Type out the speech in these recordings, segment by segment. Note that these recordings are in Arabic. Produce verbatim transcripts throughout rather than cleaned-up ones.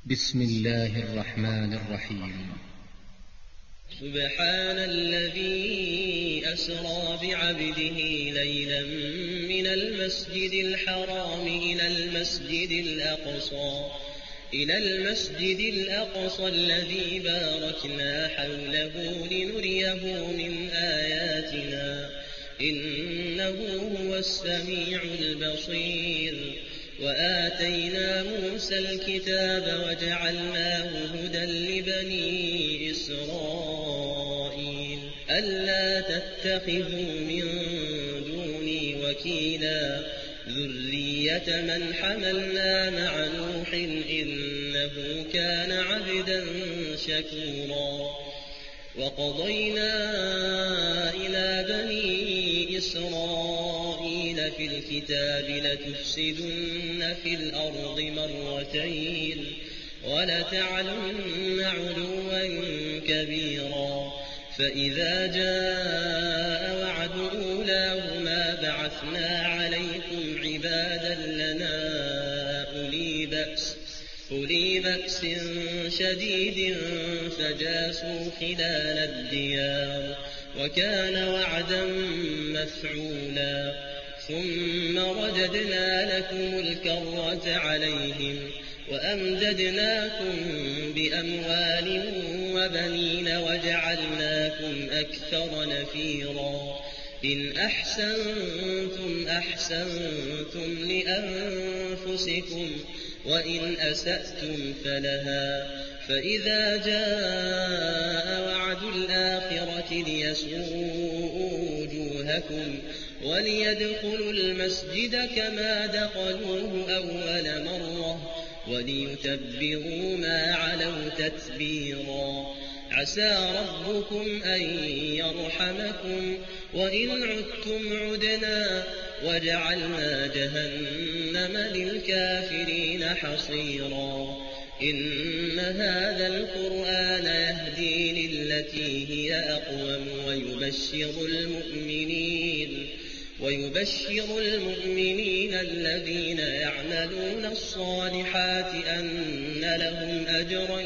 بسم الله الرحمن الرحيم. سبحان الذي أسرى بعبده ليلا من المسجد الحرام إلى المسجد الأقصى إلى المسجد الأقصى الذي باركنا حوله لنريه من آياتنا إنه هو السميع البصير. وآتينا موسى الكتاب وجعلناه هدى لبني إسرائيل ألا تتخذوا من دوني وكيلا ذرية من حملنا مع نوح إنه كان عبدا شكورا. وقضينا إلى بني إسرائيل في الكتاب لتفسدن في الأرض مرتين ولتعلن علوا كبيرا. فإذا جاء وعد أولاهما بعثنا عليكم عبادا لنا أولي بأس أولي بأس شديد فجاسوا خلال الديار وكان وعدا مفعولا. ثم رددنا لكم الكرة عليهم وأمددناكم بأموال وبنين وجعلناكم أكثر نفيرا. إن أحسنتم أحسنتم لأنفسكم وإن أسأتم فلها. فإذا جاء وعد الآخرة ليسوءوا وجوهكم وليدخلوا المسجد كما دخلوه أول مرة وليتبروا ما علوا تتبيرا. عسى ربكم أن يرحمكم وإن عدتم عدنا وجعلنا جهنم للكافرين حصيرا. إن هذا القرآن يهدي للتي هي أقوم ويبشر المؤمنين ويبشر المؤمنين الذين يعملون الصالحات أن لهم أجرا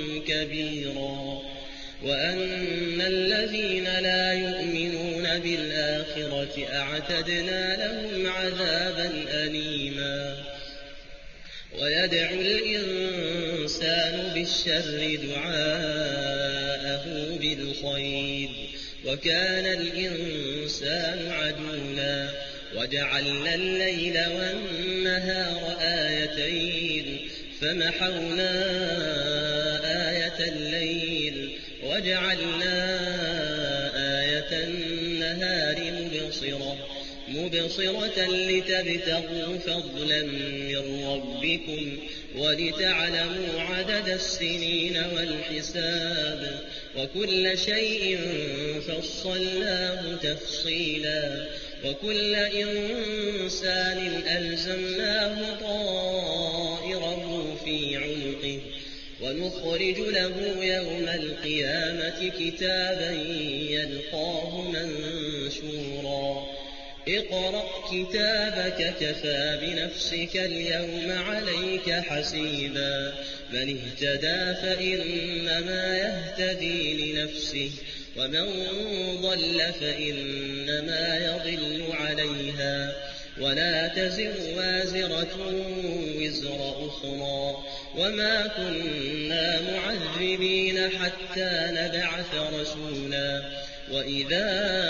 كبيرا وأن الذين لا يؤمنون بالآخرة أعتدنا لهم عذابا أليما. ويدعو الإنسان بالشر دعاءه بالخير وكان الإنسان عجولا. وجعلنا الليل والنهار آيتين فمحونا آية الليل وجعلنا آية النهار مبصرة مبصرة لتبتغوا فضلا من ربكم ولتعلموا عدد السنين والحساب وكل شيء فصلناه تفصيلا. وكل إنسان ألزمناه طائره في عنقه ونخرج له يوم القيامة كتابا يلقاه منشورا. اقرأ كتابك كفى بنفسك اليوم عليك حسيبا. من اهتدى فإنما يهتدي لنفسه ومن ضل فإنما يضل عليها ولا تزر وازرة وزر أخرى وما كنا معذبين حتى نبعث رسولا. وإذا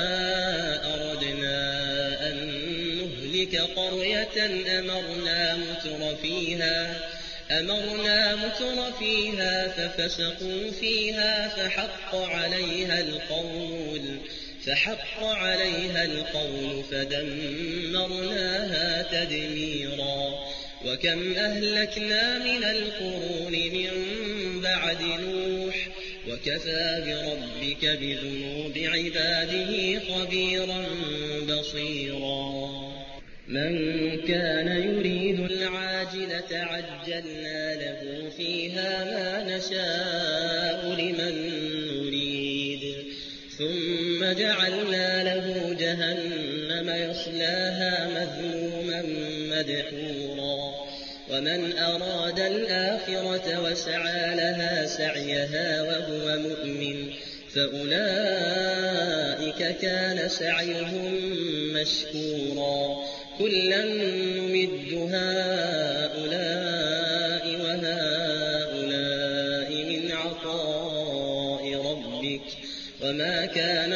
أردنا أن نهلك قرية أمرنا متر فيها أمرنا متر فيها ففسقوا فيها فحق عليها القول فحق عليها القول فدمرناها تدميرا. وكم أهلكنا من القرون من بعد نوح وكفى بربك بذنوب عباده خبيرا بصيرا. من كان يريد العاجلة عجلنا له فيها ما نشاء لمن نريد ثم جعلنا له جهنم يصلاها مذموما مدحورا ومن أراد الآخرة وسعى لها سعيها وهو مؤمن فأولئك كان سعيهم مشكورا كلا نمد هؤلاء وهؤلاء من عطاء ربك وما كان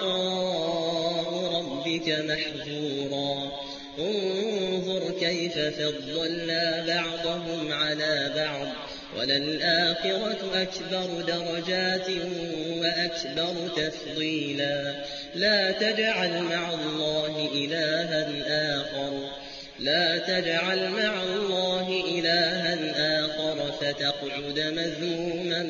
عطاء ربك محظورا انظر كيف فضلنا بعضهم على بعض وللآخرة أكبر درجات وأكبر تفضيلا لا تجعل مع الله إلها آخر لا تجعل مع الله إلها آخر فتقعد مذموما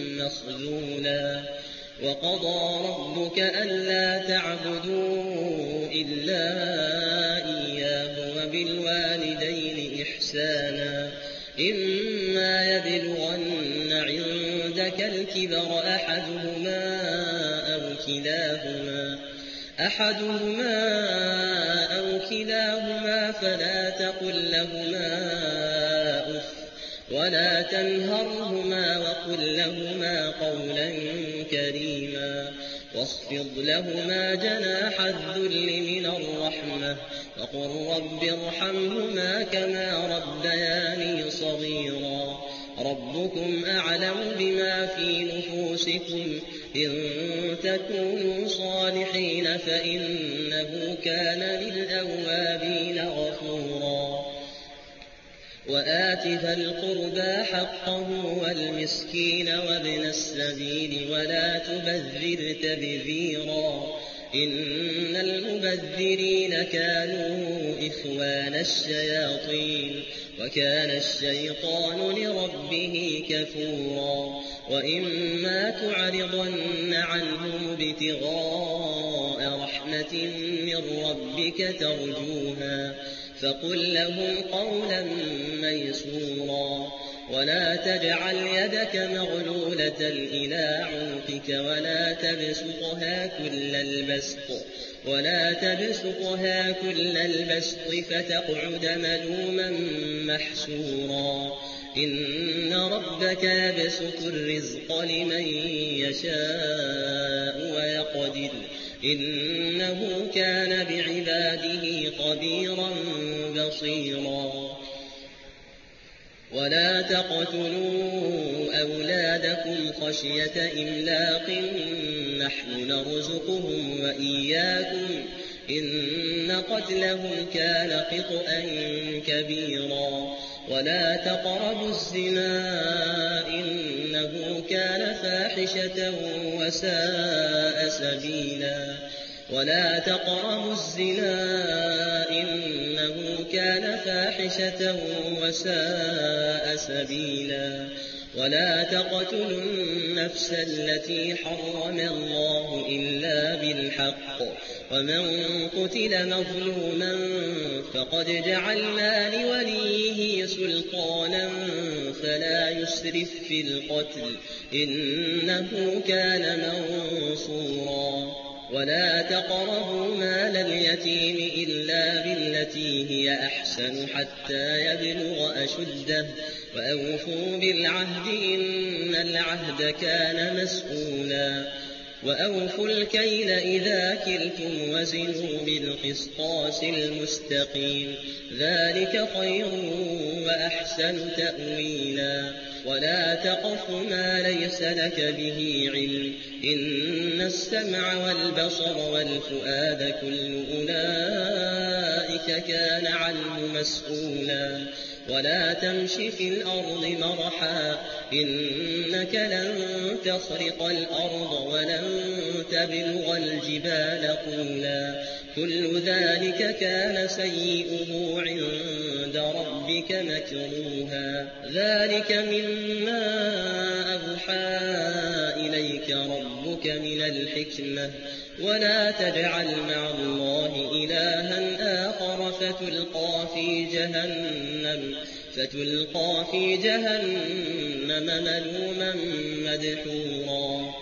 مخذولا وقضى ربك ألا تعبدوا إلا إياه وبالوالدين إحسانا إما يبلغن عندك الكبر أحدهما أو كلاهما أحدهما أو كلاهما فلا تقل لهما أف ولا تنهرهما وقل لهما قولا كريما واخفض لهما جناح الذل من الرحمة وقل رب ارحمهما كما ربياني صغيرا ربكم أعلم بما في نفوسكم إن تكونوا صالحين فإنه كان للأوابين غفورا وآت ذا القربى حقه والمسكين وابن السبيل ولا تبذر تبذيرا إن المبذرين كانوا إخوان الشياطين وكان الشيطان لربه كفورا وإما تعرضن عنهم ابتغاء رحمة من ربك ترجوها فقل لهم قولا ميسورا ولا تجعل يدك مغلولة إلى عنقك ولا تبسطها كل البسط ولا تبسطها كل البسط فتقعد ملوما محسورا إن ربك يبسط الرزق لمن يشاء ويقدر إنه كان بعباده خبيرا بصيرا ولا تقتلوا أولادكم خشية إملاق نحن نرزقهم وإياكم إن قتلهم كان خطأ كبيرا ولا تقربوا الزنا إنه كان فاحشة وساء سبيلا ولا تقربوا الزنا إنه كان فاحشة وساء سبيلا ولا تقتلوا النفس التي حرم الله إلا بالحق ومن قتل مظلوما فقد جعلنا لوليه سلطانا فلا يسرف في القتل إنه كان منصورا ولا تقربوا مال اليتيم إلا بالتي هي أحسن حتى يبلغ أشده وأوفوا بالعهد إن العهد كان مسؤولا وأوفوا الكيل إذا كلتم وزنوا بالقسطاس المستقيم ذلك خير وأحسن تأويلا ولا تقف ما ليس لك به علم إن السمع والبصر والفؤاد كل أولئك كان عنه مسؤولا ولا تمش في الأرض مرحا إنك لن تخرق الأرض ولن تبلغ الجبال طولا كل ذلك كان سيئه عند ربك مكروها ذلك مما أوحى إليك ربك من الحكمة ولا تجعل مع الله إلها آخر فتلقى في جهنم فتلقى في جهنم ملوما مدحورا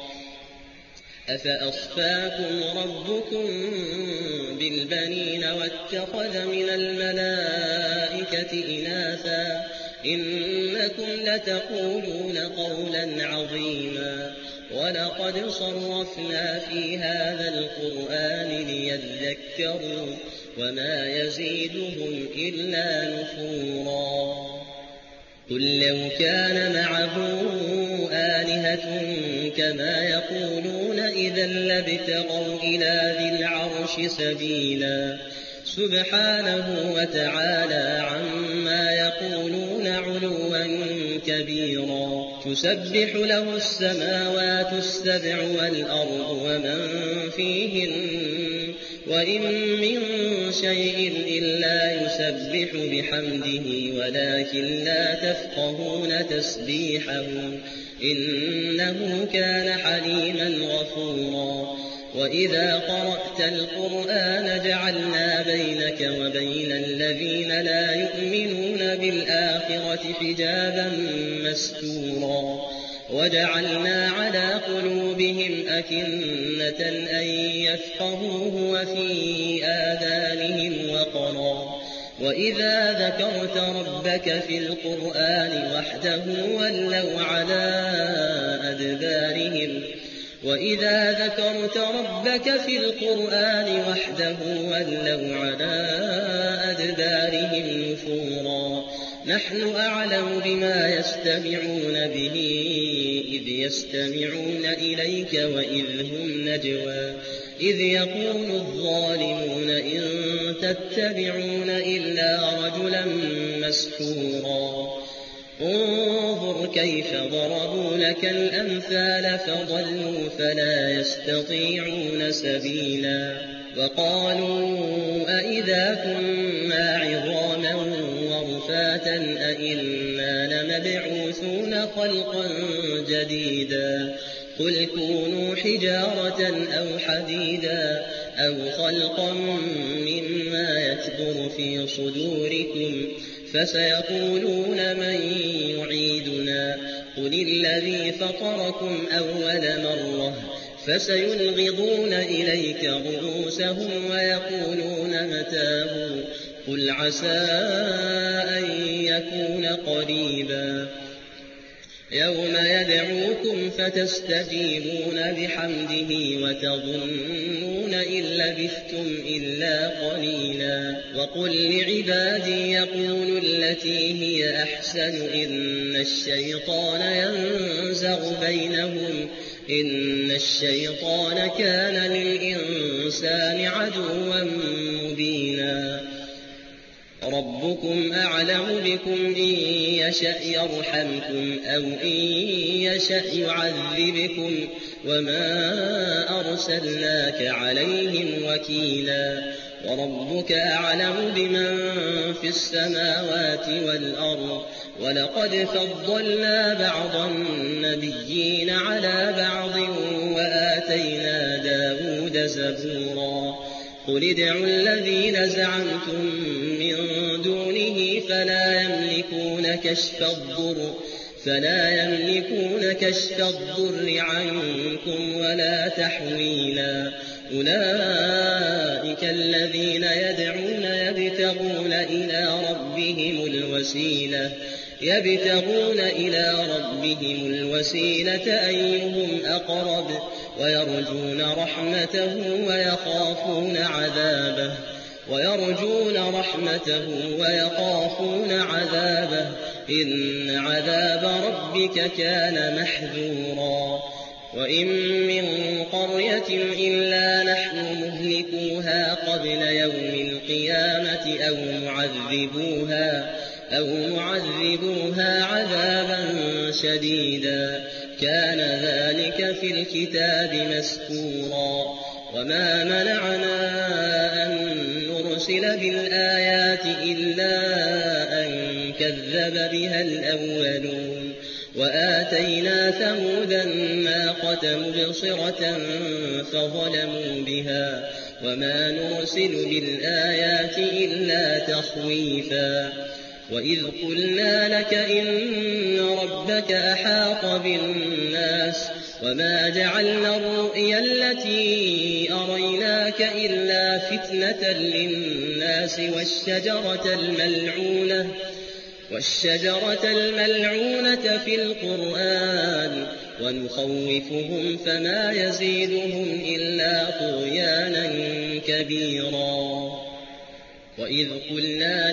أفأصفاكم ربكم بالبنين واتخذ من الملائكة إناثا إنكم لتقولون قولا عظيما ولقد صرفنا في هذا القرآن ليذكروا وما يزيدهم إلا نفورا قل لو كان معه آلهة كما يقولون إذا لابتغوا إلى ذي العرش سبيلا سبحانه وتعالى عما يقولون علوا كبيرا تسبح له السماوات السبع والأرض ومن فيهن وإن من شيء إلا يسبح بحمده ولكن لا تفقهون تسبيحهم إنه كان حليما غفورا وإذا قرأت القرآن جعلنا بينك وبين الذين لا يؤمنون بالآخرة حجابا مستورا وجعلنا على قلوبهم أكنة أن يفقهوه وفي آذانهم وقرا وإذا ذكرت ربك في القرآن وحده ولوا على أدبارهم وإذا ذكرت ربك في القرآن وحده ولوا على أدبارهم نفورا نحن أعلم بما يستمعون به إذ يستمعون إليك وإذ هم نجوى إذ يقول الظالمون إن تتبعون إلا رجلا مسحورا انظر كيف ضربوا لك الأمثال فضلوا فلا يستطيعون سبيلا وقالوا أئذا كنا عظاما ورفاتا أئنا لمبعوثون خلقا جديدا قل كونوا حجارة أو حديدا أو خلقا مما يكبر في صدوركم فسيقولون من يعيدنا قل الذي فطركم أول مرة فسينغضون إليك رؤوسهم ويقولون متاه قل عسى أن يكون قريبا يوم يدعوكم فتستجيبون بحمده وتظنون إن لبثتم إلا قليلا وقل لعبادي يقولوا التي هي أحسن إن الشيطان ينزغ بينهم إن الشيطان كان للإنسان عدوا مبينا ربكم أعلم بكم إن يشأ يرحمكم أو إن يشأ يعذبكم وما أرسلناك عليهم وكيلا وربك أعلم بمن في السماوات والأرض ولقد فضلنا بعض النبيين على بعض وآتينا داود زبورا قل ادعوا الذين زعمتم من دونه فلا يملكون كشف الضر فلا يملكون كشف الضر عنكم ولا تحويلا أولئك الذين يدعون يبتغون إلى ربهم الوسيلة يبتغون إلى ربهم الوسيلة أيهم أقرب ويرجون رحمته ويخافون عذابه ويرجون رحمته ويخافون عذابه إن عذاب ربك كان محذورا وإن من قرية إلا نحن مهلكوها قبل يوم القيامة أو معذبوها أو معذبوها عذابا شديدا كان ذلك في الكتاب مسكورا وما منعنا أن نرسل بالآيات إلا أن كذب بها الأولون وآتينا ثمود الناقة مبصرة فظلموا بها وما نرسل بالآيات إلا تخويفا وإذ قلنا لك إن ربك أحاط بالناس وما جعلنا الرؤيا التي أريناك إلا فتنة للناس والشجرة الملعونة والشجرة الملعونة في القرآن ونخوفهم فما يزيدهم إلا طغيانا كبيرا. وإذ قلنا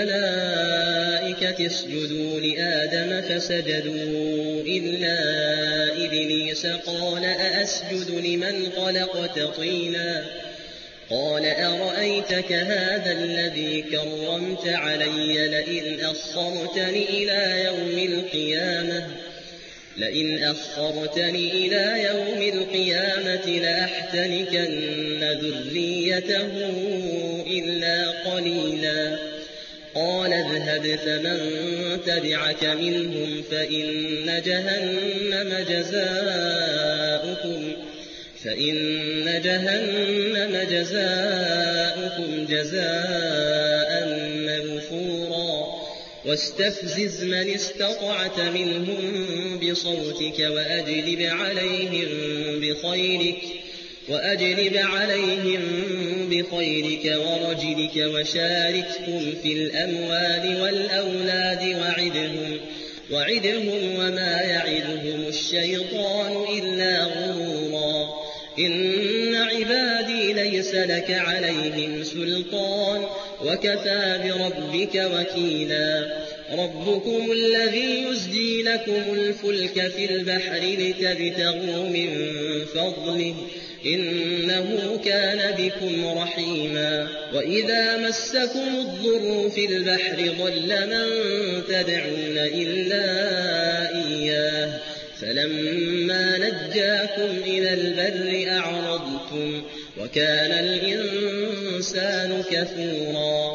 للملائكة اسجدوا لآدم فسجدوا إلا إبليس قال أأسجد لمن خلقت طينا قال أرأيتك هذا الذي كرمت علي لئن أخرتني إلى يوم القيامة لئن أخرتني إلى يوم القيامة لأحتنكن ذريته إلا قليلا. قال اذهب فمن تبعك منهم فإن جهنم جزاؤكم فإن جهنم جزاؤكم جزاء موفورا. واستفزز من استطعت منهم بصوتك وأجلب عليهم بخيلك وأجلب عليهم بخيلك ورجلك وشاركهم في الأموال والأولاد وعدهم وعدهم وما يعدهم الشيطان إلا غرورا. إن عبادي ليس لك عليهم سلطان وكفى بربك وكيلا. ربكم الذي يزجي لكم الفلك في البحر لتبتغوا من فضله إنه كان بكم رحيما. وإذا مسكم الضر في البحر ضل من تدعون إلا إياه فلما نجاكم إلى البر أعرضتم وكان الإنسان كفورا.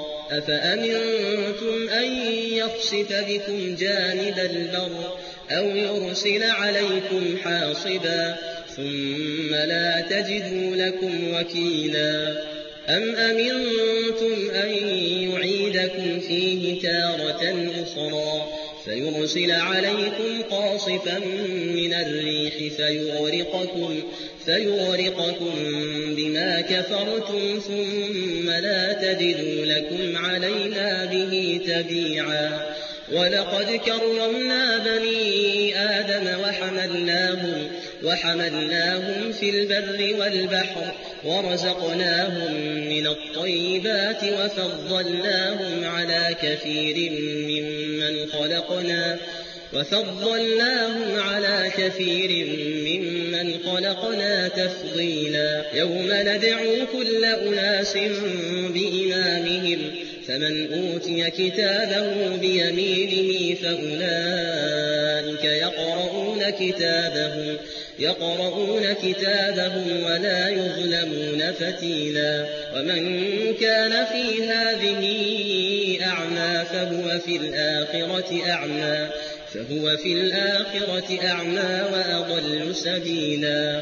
أفأمنتم أن يخسف بكم جانب البر أو يرسل عليكم حاصبا ثم لا تجدوا لكم وكيلا. أم أمنتم أن يعيدكم فيه تارة أخرى فيرسل عليكم قاصفا من الريح فيغرقكم, فيغرقكم بما كفرتم ثم لا تجدوا لكم علينا به تبيعا. ولقد كرمنا بني آدم وحملناهم, وحملناهم في البر والبحر ورزقناهم من الطيبات وفضلناهم على كثير ممن خلقنا وفضلناهم على كثير ممن خلقنا تفضيلا. يوم ندعو كل أناس بإمامهم فمن أوتي كتابه بيمينه فأولئك يقرؤون كتابهم يقرؤون كتابهم ولا يظلمون فتيلا. ومن كان في هذه أعمى فهو في الآخرة أعمى فهو في الآخرة أعمى وأضل سبيلا.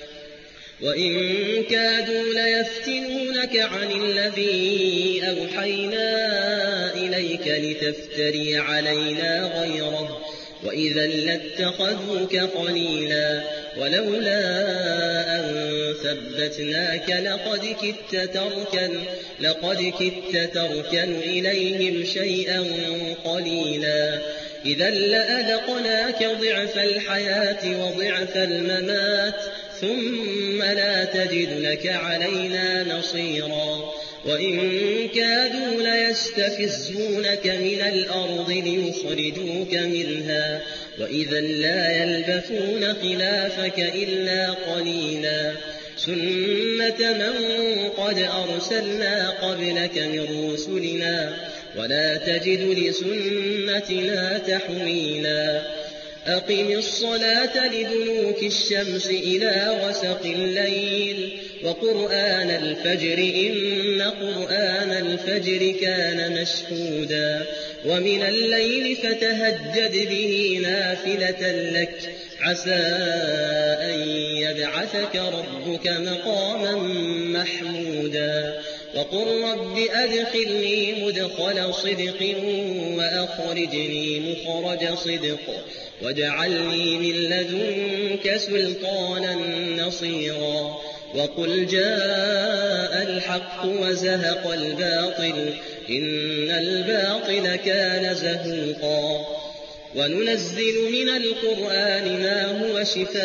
وإن كادوا ليفتنونك عن الذي أوحينا إليك لتفتري علينا غيره وإذا لاتخذوك خليلا. ولولا أن ثبتناك لقد كدت تركن, لقد كدت تركن إليهم شيئا قليلا. إذا لأذقناك ضعف الحياة وضعف الممات ثم لا تجد لك علينا نصيرا. وإن كادوا ليستفزونك من الأرض ليخرجوك منها وإذا لا يلبثون خلافك إلا قليلا. سنة من قد أرسلنا قبلك من رسلنا ولا تجد لسنتنا تحويلا. أقم الصلاة لدلوك الشمس إلى غسق الليل وقرآن الفجر إن قرآن الفجر كان مشهودا. ومن الليل فتهجد به نافلة لك عسى أن يبعثك ربك مقاما محمودا. وقل رب أدخلني مدخل صدق وأخرجني مخرج صدق واجعلني من لدنك سلطانا نصيرا. وقل جاء الحق وزهق الباطل إن الباطل كان زهوقا وننزل من القرآن ما هو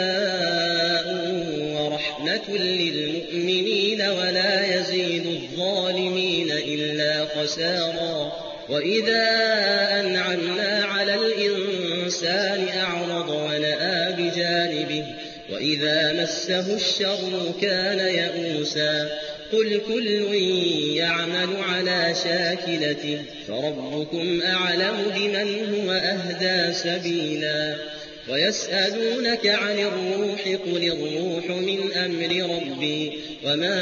شفاء ورحمة للمؤمنين ولا يزيد الظالمين إلا خسارا وإذا أنعمنا على الإنسان أعرض ونأى بجانبه وإذا مسه الشر كان يئوسا قل كل يعمل على شاكلته فربكم أعلم بمن هو أهدى سبيلا ويسألونك عن الروح قل الروح من أمر ربي وما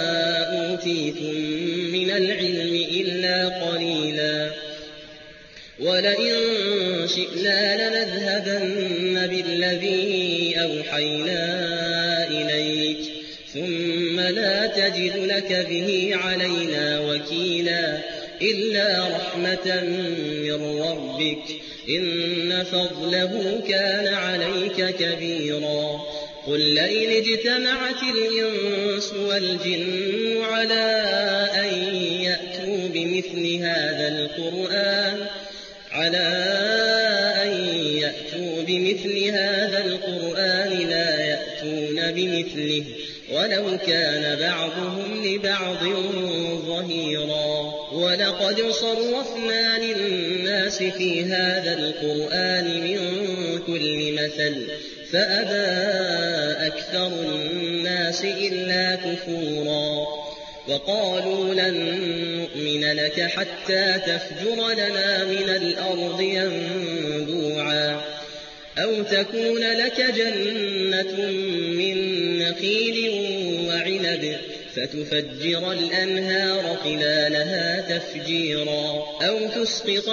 أوتيتم من العلم إلا قليلا ولئن شئنا لنذهبن بالذي أوحينا إليك ثم لا تجد لك به علينا وكيلا إلا رحمة من ربك إن فضله كان عليك كبيرا قل لئن اجتمعت الإنس والجن على أن يأتوا بمثل هذا القرآن على أن يأتوا بمثل هذا القرآن لا يأتون بمثله ولو كان بعضهم لبعض ظهيرا ولقد صرفنا للناس في هذا القرآن من كل مثل فأبى أكثر الناس إلا كفورا وقالوا لن نؤمن لك حتى تفجر لنا من الأرض ينبوعا أو تكون لك جنة من نخيل وعنب فتفجر الأنهار خلالها تفجيرا أو تسقط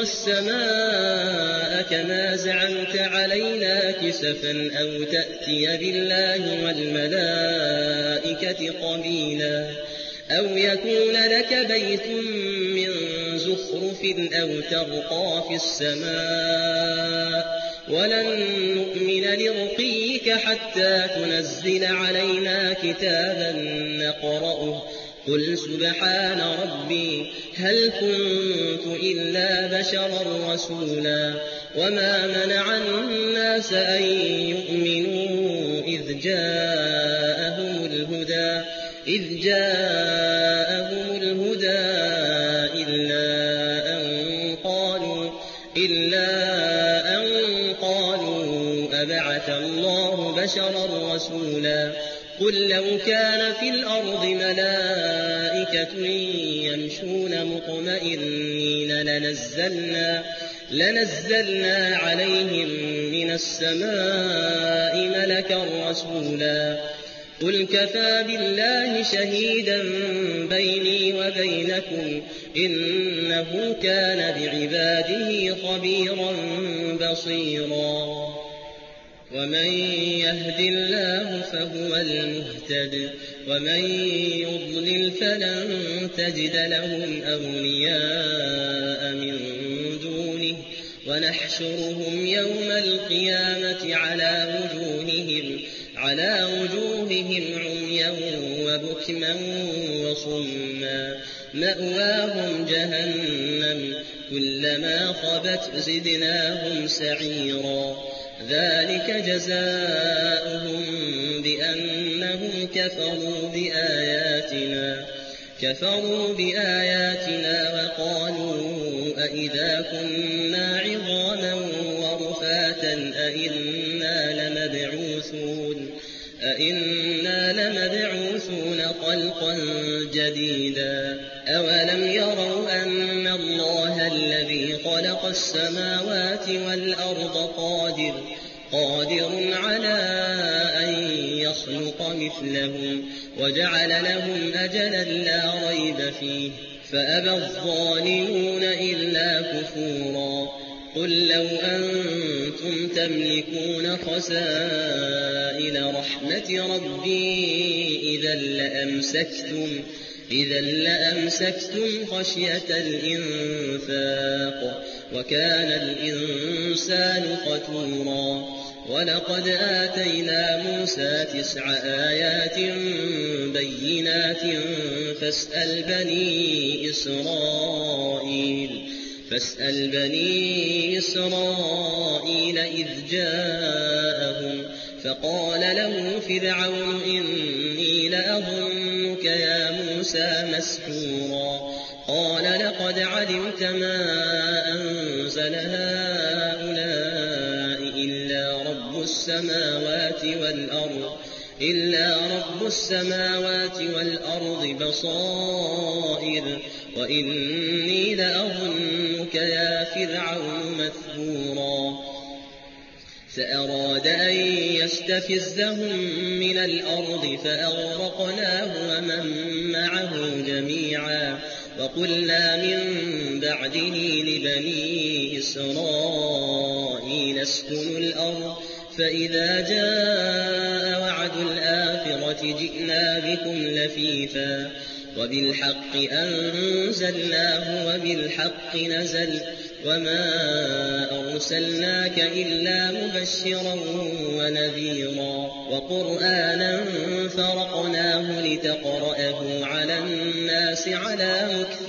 السماء كما زعمت علينا كسفا أو تأتي بالله والملائكة قبيلا أو يكون لك بيت من زخرف أو ترقى في السماء ولن نؤمن لرقيك حتى تنزل علينا كتابا نقرأه قل سبحان ربي هل كنت إلا بشرا رسولا وما منع الناس أن يؤمنوا إذ جاءهم الهدى إذ جاءهم الهدى إلا أن قالوا إلا أن قالوا أبعث الله بشرا رسولا قل لو كان في الأرض ملائكة يمشون مطمئنين لنزلنا لنزلنا عليهم من السماء ملكا رسولا قل كفى بالله شهيدا بيني وبينكم إنه كان بعباده خبيرا بصيرا ومن يهد الله فهو المهتد ومن يضلل فلن تجد لهم أولياء من دونه ونحشرهم يوم القيامة على وجوههم على وجوههم عميا وبكما وصما مأواهم جهنم كلما خبت زدناهم سعيرا ذلك جزاؤهم بأنهم كفروا بآياتنا كفروا بآياتنا وقالوا أئذا كنا عظاما ورفاتا أئنا لمبعوثون أئنا لمبعوثون خلقا جديدا أولم يروا أن الله الذي خلق السماوات والأرض قادر قادر على أن يخلق مثلهم وجعل لهم أجلا لا ريب فيه فأبى الظالمون إلا كفورا قل لو أنتم تملكون خزائن رحمة ربي إذا لأمسكتم إذا لأمسكتم خشية الإنفاق وكان الإنسان قتورا ولقد آتينا موسى تسع آيات بينات فاسأل بني إسرائيل فاسأل بني إسرائيل إذ جاءهم فقال له فرعون إني لأظنك يا موسى مسحورا قال لقد علمت ما أنزل هؤلاء إلا رب السماوات والأرض إلا رب السماوات والأرض بصائر وإني لأظنك يا فرعون مثبورا فأراد أن يستفزهم من الأرض فأغرقناه ومن معه جميعا وقلنا من بعده لبني إسرائيل اسكنوا الأرض فإذا جاء وعد الآخرة جئنا بكم لفيفا وبالحق أنزلناه وبالحق نزل وما أرسلناك إلا مبشرا ونذيرا وقرآنا فرقناه لتقرأه على الناس على مكث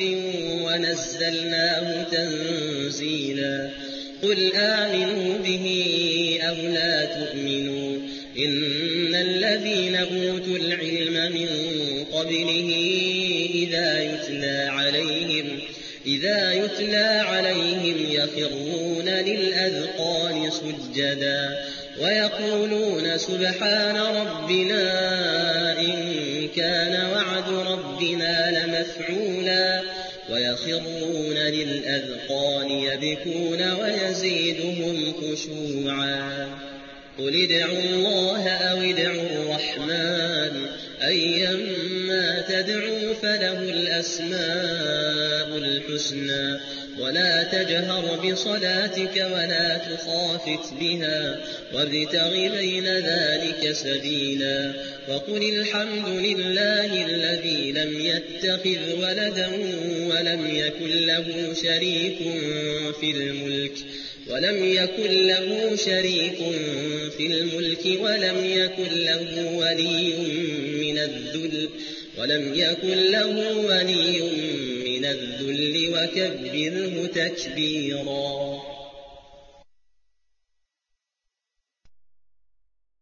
ونزلناه تنزيلا قل آمنوا به أو لا تؤمنوا إن الذين أوتوا العلم من قبله إذا يتلى عليهم إذا يتلى عليهم يخرون للأذقان سجدا ويقولون سبحان ربنا إن كان وعد ربنا لمفعولا ويخرون للأذقان يبكون ويزيدهم خشوعا قل ادعوا الله أو ادعوا الرحمن أيما تدعوا فله الأسماء الحسنى ولا تجهر بصلاتك ولا تخافت بها وابتغ بين ذلك سبيلا وقل الحمد لله الذي لم يتخذ ولدا ولم يكن له شريك في الملك ولم يكن له شريك في الملك ولم يكن له ولي من الذل ولم يكن له ولي من الذل وكبره تكبيرا.